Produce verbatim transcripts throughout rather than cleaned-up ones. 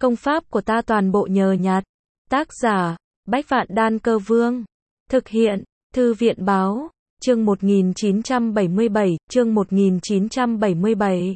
Công pháp của ta toàn bộ nhờ nhặt. Tác giả, Bách Vạn Đan Cơ Vương. Thực hiện, Thư viện báo, chương một nghìn chín trăm bảy mươi bảy, chương một nghìn chín trăm bảy mươi bảy.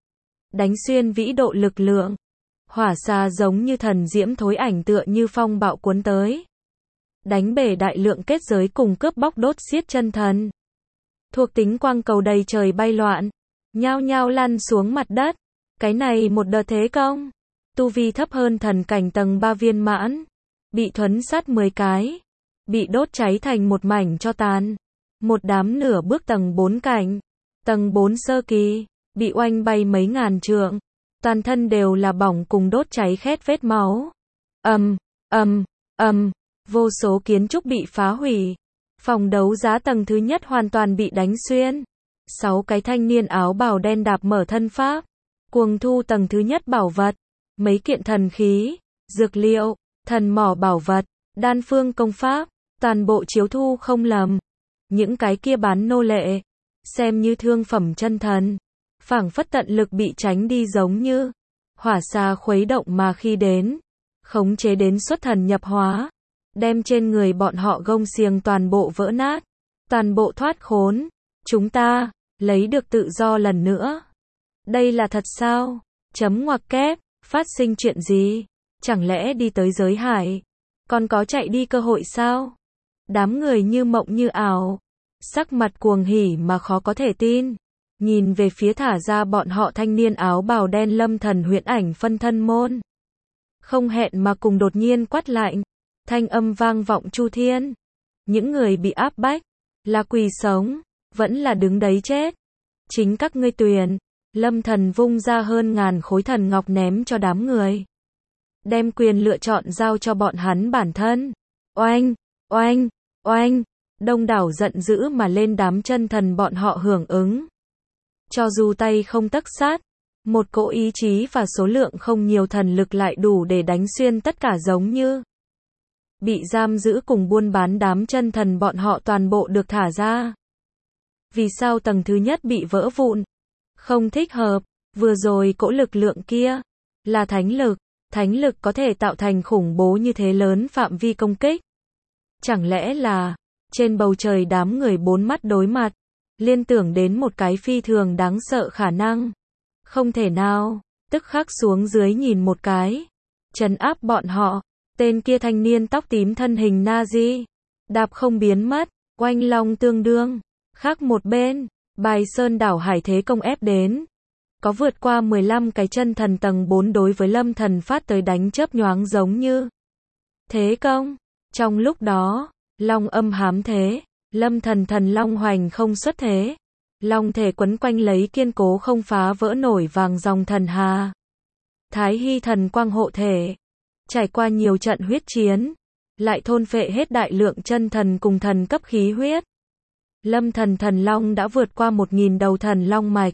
Đánh xuyên vĩ độ lực lượng. Hỏa xa giống như thần diễm thối ảnh tựa như phong bạo cuốn tới. Đánh bể đại lượng kết giới cùng cướp bóc đốt xiết chân thần. Thuộc tính quang cầu đầy trời bay loạn, nhao nhao lăn xuống mặt đất. Cái này một đợt thế công. Tu vi thấp hơn thần cảnh tầng ba viên mãn. Bị thuấn sát mười cái. Bị đốt cháy thành một mảnh cho tàn. Một đám nửa bước tầng bốn cảnh. Tầng bốn sơ kỳ. Bị oanh bay mấy ngàn trượng. Toàn thân đều là bỏng cùng đốt cháy khét vết máu. Ầm, ầm, ầm. Vô số kiến trúc bị phá hủy. Phòng đấu giá tầng thứ nhất hoàn toàn bị đánh xuyên. Sáu cái thanh niên áo bào đen đạp mở thân pháp. Cuồng thu tầng thứ nhất bảo vật. Mấy kiện thần khí, dược liệu, thần mỏ bảo vật, đan phương công pháp, toàn bộ chiếu thu không lầm. Những cái kia bán nô lệ, xem như thương phẩm chân thần. Phảng phất tận lực bị tránh đi giống như hỏa xa khuấy động mà khi đến, khống chế đến xuất thần nhập hóa, đem trên người bọn họ gông xiềng toàn bộ vỡ nát, toàn bộ thoát khốn. Chúng ta lấy được tự do lần nữa. Đây là thật sao? Chấm ngoặc kép, phát sinh chuyện gì? Chẳng lẽ đi tới giới hải, còn có chạy đi cơ hội sao? Đám người như mộng như ảo, sắc mặt cuồng hỉ mà khó có thể tin, nhìn về phía thả ra bọn họ thanh niên áo bào đen lâm thần huyễn ảnh phân thân môn. Không hẹn mà cùng đột nhiên quát lạnh, thanh âm vang vọng chu thiên. Những người bị áp bách, là quỳ sống, vẫn là đứng đấy chết. Chính các ngươi tuyển. Lâm thần vung ra hơn ngàn khối thần ngọc ném cho đám người. Đem quyền lựa chọn giao cho bọn hắn bản thân. Oanh, oanh, oanh. Đông đảo giận dữ mà lên đám chân thần bọn họ hưởng ứng. Cho dù tay không tấc sát, một cỗ ý chí và số lượng không nhiều thần lực lại đủ để đánh xuyên tất cả giống như. Bị giam giữ cùng buôn bán đám chân thần bọn họ toàn bộ được thả ra. Vì sao tầng thứ nhất bị vỡ vụn? Không thích hợp, vừa rồi cỗ lực lượng kia, là thánh lực, thánh lực có thể tạo thành khủng bố như thế lớn phạm vi công kích. Chẳng lẽ là, trên bầu trời đám người bốn mắt đối mặt, liên tưởng đến một cái phi thường đáng sợ khả năng. Không thể nào, tức khắc xuống dưới nhìn một cái, trấn áp bọn họ, tên kia thanh niên tóc tím thân hình Nazi, đạp không biến mất, oanh long tương đương, khác một bên. Bài sơn đảo hải thế công ép đến. Có vượt qua mười lăm cái chân thần tầng bốn đối với lâm thần phát tới đánh chớp nhoáng giống như thế công. Trong lúc đó, long âm hám thế, lâm thần thần long hoành không xuất thế. Long thể quấn quanh lấy kiên cố không phá vỡ nổi vàng dòng thần hà. Thái hy thần quang hộ thể. Trải qua nhiều trận huyết chiến, lại thôn phệ hết đại lượng chân thần cùng thần cấp khí huyết. Lâm thần thần long đã vượt qua một nghìn đầu thần long mạch.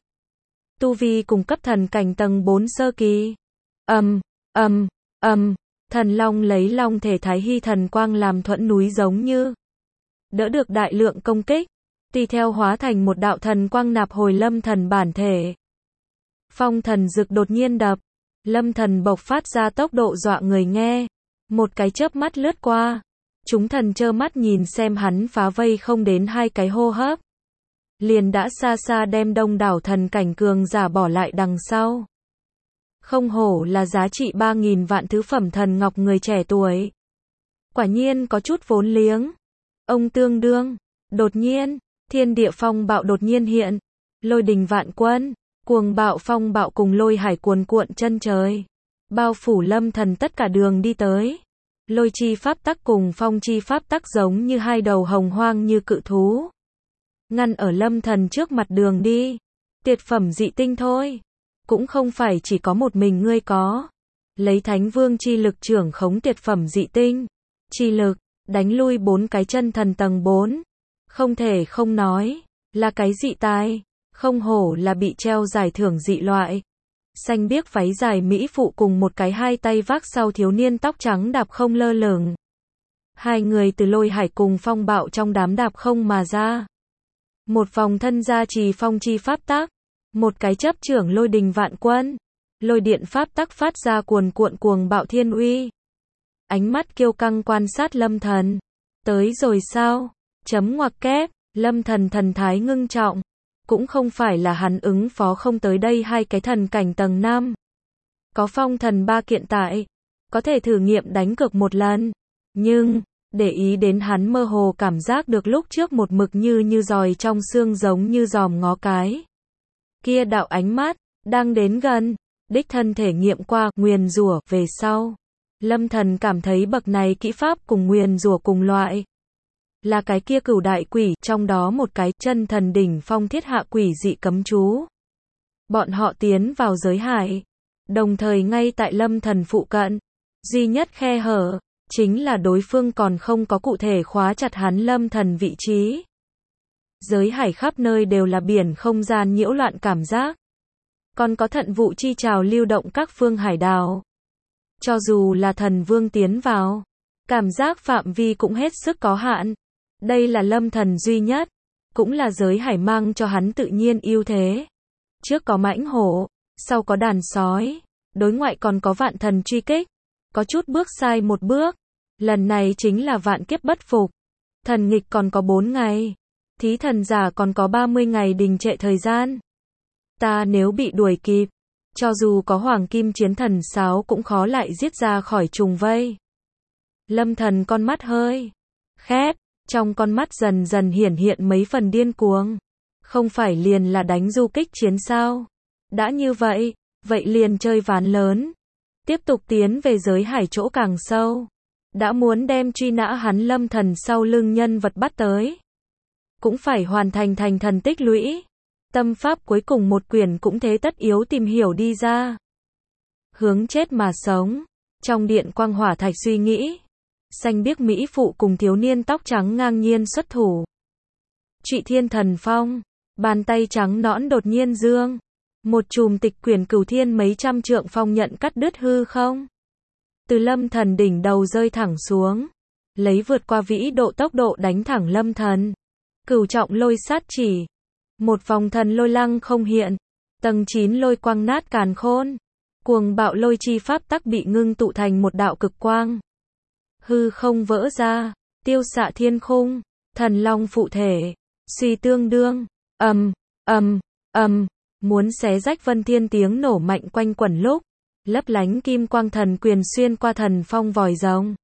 Tu vi cùng cấp thần cảnh tầng bốn sơ kỳ. Ầm, ầm, ầm, thần long lấy long thể thái hy thần quang làm thuẫn núi giống như đỡ được đại lượng công kích, tùy theo hóa thành một đạo thần quang nạp hồi lâm thần bản thể. Phong thần dực đột nhiên đập, lâm thần bộc phát ra tốc độ dọa người nghe, một cái chớp mắt lướt qua. Chúng thần trơ mắt nhìn xem hắn phá vây không đến hai cái hô hấp. Liền đã xa xa đem đông đảo thần cảnh cường giả bỏ lại đằng sau. Không hổ là giá trị ba nghìn vạn thứ phẩm thần ngọc người trẻ tuổi. Quả nhiên có chút vốn liếng. Ông tương đương. Đột nhiên, thiên địa phong bạo đột nhiên hiện. Lôi đình vạn quân, cuồng bạo phong bạo cùng lôi hải cuồn cuộn chân trời. Bao phủ lâm thần tất cả đường đi tới. Lôi chi pháp tắc cùng phong chi pháp tắc giống như hai đầu hồng hoang như cự thú. Ngăn ở lâm thần trước mặt đường đi. Tuyệt phẩm dị tinh thôi. Cũng không phải chỉ có một mình ngươi có. Lấy thánh vương chi lực trưởng khống tuyệt phẩm dị tinh. Chi lực, đánh lui bốn cái chân thần tầng bốn. Không thể không nói, là cái dị tài. Không hổ là bị treo giải thưởng dị loại. Xanh biếc váy dài mỹ phụ cùng một cái hai tay vác sau thiếu niên tóc trắng đạp không lơ lửng. Hai người từ lôi hải cùng phong bạo trong đám đạp không mà ra. Một vòng thân gia trì phong chi pháp tác, một cái chấp trưởng lôi đình vạn quân. Lôi điện pháp tắc phát ra cuồn cuộn cuồng bạo thiên uy. Ánh mắt kiêu căng quan sát Lâm Thần. Tới rồi sao? Chấm ngoặc kép, Lâm Thần thần thái ngưng trọng. Cũng không phải là hắn ứng phó không tới đây hai cái thần cảnh tầng năm. Có phong thần ba kiện tại. Có thể thử nghiệm đánh cược một lần. Nhưng, để ý đến hắn mơ hồ cảm giác được lúc trước một mực như như giòi trong xương giống như giòm ngó cái. Kia đạo ánh mắt, đang đến gần. Đích thân thể nghiệm qua, nguyền rủa, về sau. Lâm Thần cảm thấy bậc này kỹ pháp cùng nguyền rủa cùng loại. Là cái kia cửu đại quỷ, trong đó một cái chân thần đỉnh phong thiết hạ quỷ dị cấm chú. Bọn họ tiến vào giới hải. Đồng thời ngay tại Lâm Thần phụ cận. Duy nhất khe hở, chính là đối phương còn không có cụ thể khóa chặt hắn Lâm Thần vị trí. Giới hải khắp nơi đều là biển không gian nhiễu loạn cảm giác. Còn có thận vụ chi trào lưu động các phương hải đảo. Cho dù là thần vương tiến vào, cảm giác phạm vi cũng hết sức có hạn. Đây là Lâm Thần duy nhất, cũng là giới hải mang cho hắn tự nhiên ưu thế. Trước có mãnh hổ, sau có đàn sói, đối ngoại còn có vạn thần truy kích. Có chút bước sai một bước, lần này chính là vạn kiếp bất phục. Thần nghịch còn có bốn ngày, thí thần giả còn có ba mươi ngày đình trệ thời gian. Ta nếu bị đuổi kịp, cho dù có hoàng kim chiến thần sáo cũng khó lại giết ra khỏi trùng vây. Lâm Thần con mắt hơi khép, trong con mắt dần dần hiển hiện mấy phần điên cuồng. Không phải liền là đánh du kích chiến sao? Đã như vậy, vậy liền chơi ván lớn. Tiếp tục tiến về giới hải chỗ càng sâu. Đã muốn đem truy nã hắn Lâm Thần sau lưng nhân vật bắt tới. Cũng phải hoàn thành thành thần tích lũy. Tâm pháp cuối cùng một quyển cũng thế tất yếu tìm hiểu đi ra. Hướng chết mà sống. Trong điện quang hỏa thạch suy nghĩ. Xanh biếc mỹ phụ cùng thiếu niên tóc trắng ngang nhiên xuất thủ. Trụy thiên thần phong. Bàn tay trắng nõn đột nhiên dương. Một chùm tịch quyển cửu thiên mấy trăm trượng phong nhận cắt đứt hư không. Từ Lâm Thần đỉnh đầu rơi thẳng xuống. Lấy vượt qua vĩ độ tốc độ đánh thẳng Lâm Thần. Cửu trọng lôi sát chỉ. Một vòng thần lôi lăng không hiện. Tầng chín lôi quang nát càn khôn. Cuồng bạo lôi chi pháp tắc bị ngưng tụ thành một đạo cực quang. Hư không vỡ ra. Tiêu xạ thiên khung. Thần long phụ thể. Suy tương đương. Ầm, ầm, ầm. Muốn xé rách vân thiên tiếng nổ mạnh quanh quẩn lúc. Lấp lánh kim quang thần quyền xuyên qua thần phong vòi rồng.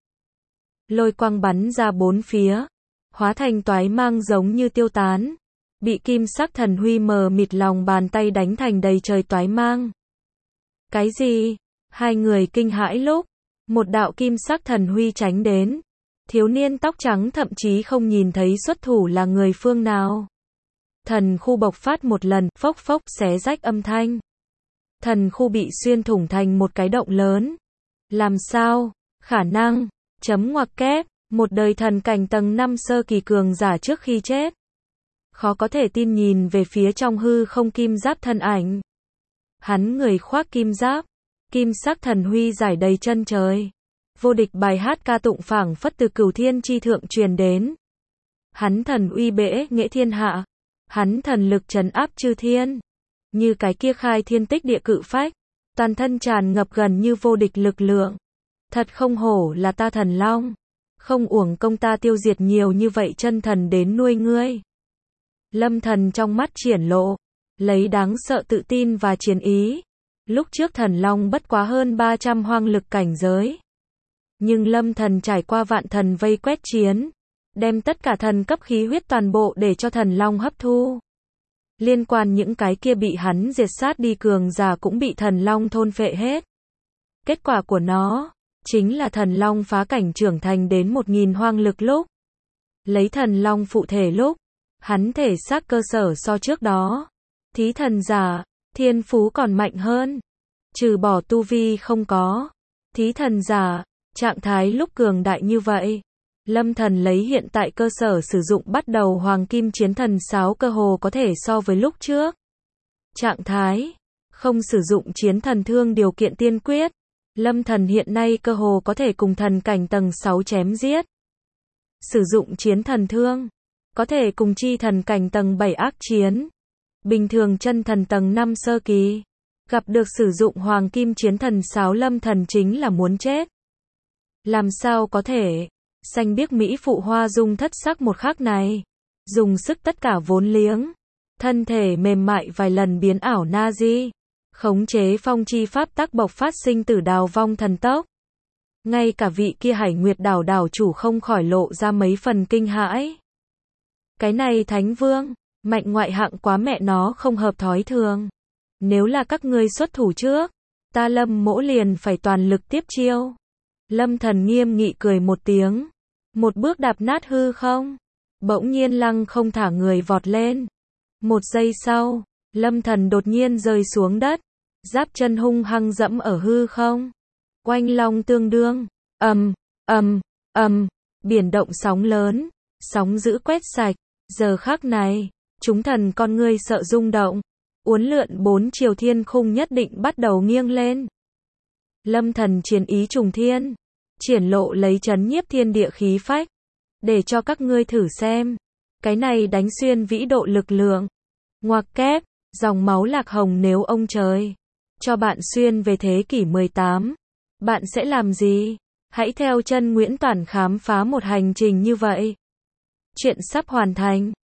Lôi quang bắn ra bốn phía. Hóa thành toái mang giống như tiêu tán. Bị kim sắc thần huy mờ mịt lòng bàn tay đánh thành đầy trời toái mang. Cái gì? Hai người kinh hãi lúc. Một đạo kim sắc thần huy tránh đến. Thiếu niên tóc trắng thậm chí không nhìn thấy xuất thủ là người phương nào. Thần khu bộc phát một lần, phốc phốc xé rách âm thanh. Thần khu bị xuyên thủng thành một cái động lớn. Làm sao? Khả năng. Chấm ngoặc kép. Một đời thần cảnh tầng năm sơ kỳ cường giả trước khi chết. Khó có thể tin nhìn về phía trong hư không kim giáp thân ảnh. Hắn người khoác kim giáp. Kim sắc thần huy giải đầy chân trời. Vô địch bài hát ca tụng phảng phất từ cửu thiên chi thượng truyền đến. Hắn thần uy bể nghệ thiên hạ. Hắn thần lực trấn áp chư thiên. Như cái kia khai thiên tích địa cự phách. Toàn thân tràn ngập gần như vô địch lực lượng. Thật không hổ là ta thần long. Không uổng công ta tiêu diệt nhiều như vậy chân thần đến nuôi ngươi. Lâm Thần trong mắt triển lộ. Lấy đáng sợ tự tin và chiến ý. Lúc trước thần long bất quá hơn ba trăm hoang lực cảnh giới. Nhưng Lâm Thần trải qua vạn thần vây quét chiến. Đem tất cả thần cấp khí huyết toàn bộ để cho thần long hấp thu. Liên quan những cái kia bị hắn diệt sát đi cường giả cũng bị thần long thôn phệ hết. Kết quả của nó, chính là thần long phá cảnh trưởng thành đến một nghìn hoang lực lúc. Lấy thần long phụ thể lúc, hắn thể xác cơ sở so trước đó. Thí thần giả, thiên phú còn mạnh hơn. Trừ bỏ tu vi không có. Thí thần giả, trạng thái lúc cường đại như vậy. Lâm Thần lấy hiện tại cơ sở sử dụng bắt đầu hoàng kim chiến thần sáo cơ hồ có thể so với lúc trước. Trạng thái, không sử dụng chiến thần thương điều kiện tiên quyết. Lâm Thần hiện nay cơ hồ có thể cùng thần cảnh tầng sáu chém giết. Sử dụng chiến thần thương, có thể cùng chi thần cảnh tầng bảy ác chiến. Bình thường chân thần tầng năm sơ kỳ, Gặp được sử dụng hoàng kim chiến thần sáo Lâm Thần chính là muốn chết. Làm sao có thể? Xanh biếc mỹ phụ hoa dung thất sắc một khắc này. Dùng sức tất cả vốn liếng. Thân thể mềm mại vài lần biến ảo na di. Khống chế phong chi pháp tắc bộc phát sinh tử đào vong thần tốc. Ngay cả vị kia Hải Nguyệt đảo đảo chủ không khỏi lộ ra mấy phần kinh hãi. Cái này Thánh Vương, mạnh ngoại hạng quá mẹ nó không hợp thói thường. Nếu là các ngươi xuất thủ trước, ta Lâm Mỗ liền phải toàn lực tiếp chiêu. Lâm Thần nghiêm nghị cười một tiếng, một bước đạp nát hư không, bỗng nhiên lăng không thả người vọt lên. Một giây sau, Lâm Thần đột nhiên rơi xuống đất, giáp chân hung hăng dẫm ở hư không. Oanh long tương đương, ầm, ầm, ầm, biển động sóng lớn, sóng dữ quét sạch. Giờ khắc này, chúng thần con ngươi sợ rung động, uốn lượn bốn chiều thiên khung nhất định bắt đầu nghiêng lên. Lâm Thần chiến ý trùng thiên, triển lộ lấy chấn nhiếp thiên địa khí phách, để cho các ngươi thử xem, cái này đánh xuyên vĩ độ lực lượng. Ngoặc kép, dòng máu lạc hồng nếu ông trời cho bạn xuyên về thế kỷ mười tám, bạn sẽ làm gì? Hãy theo chân Nguyễn Toản khám phá một hành trình như vậy. Chuyện sắp hoàn thành.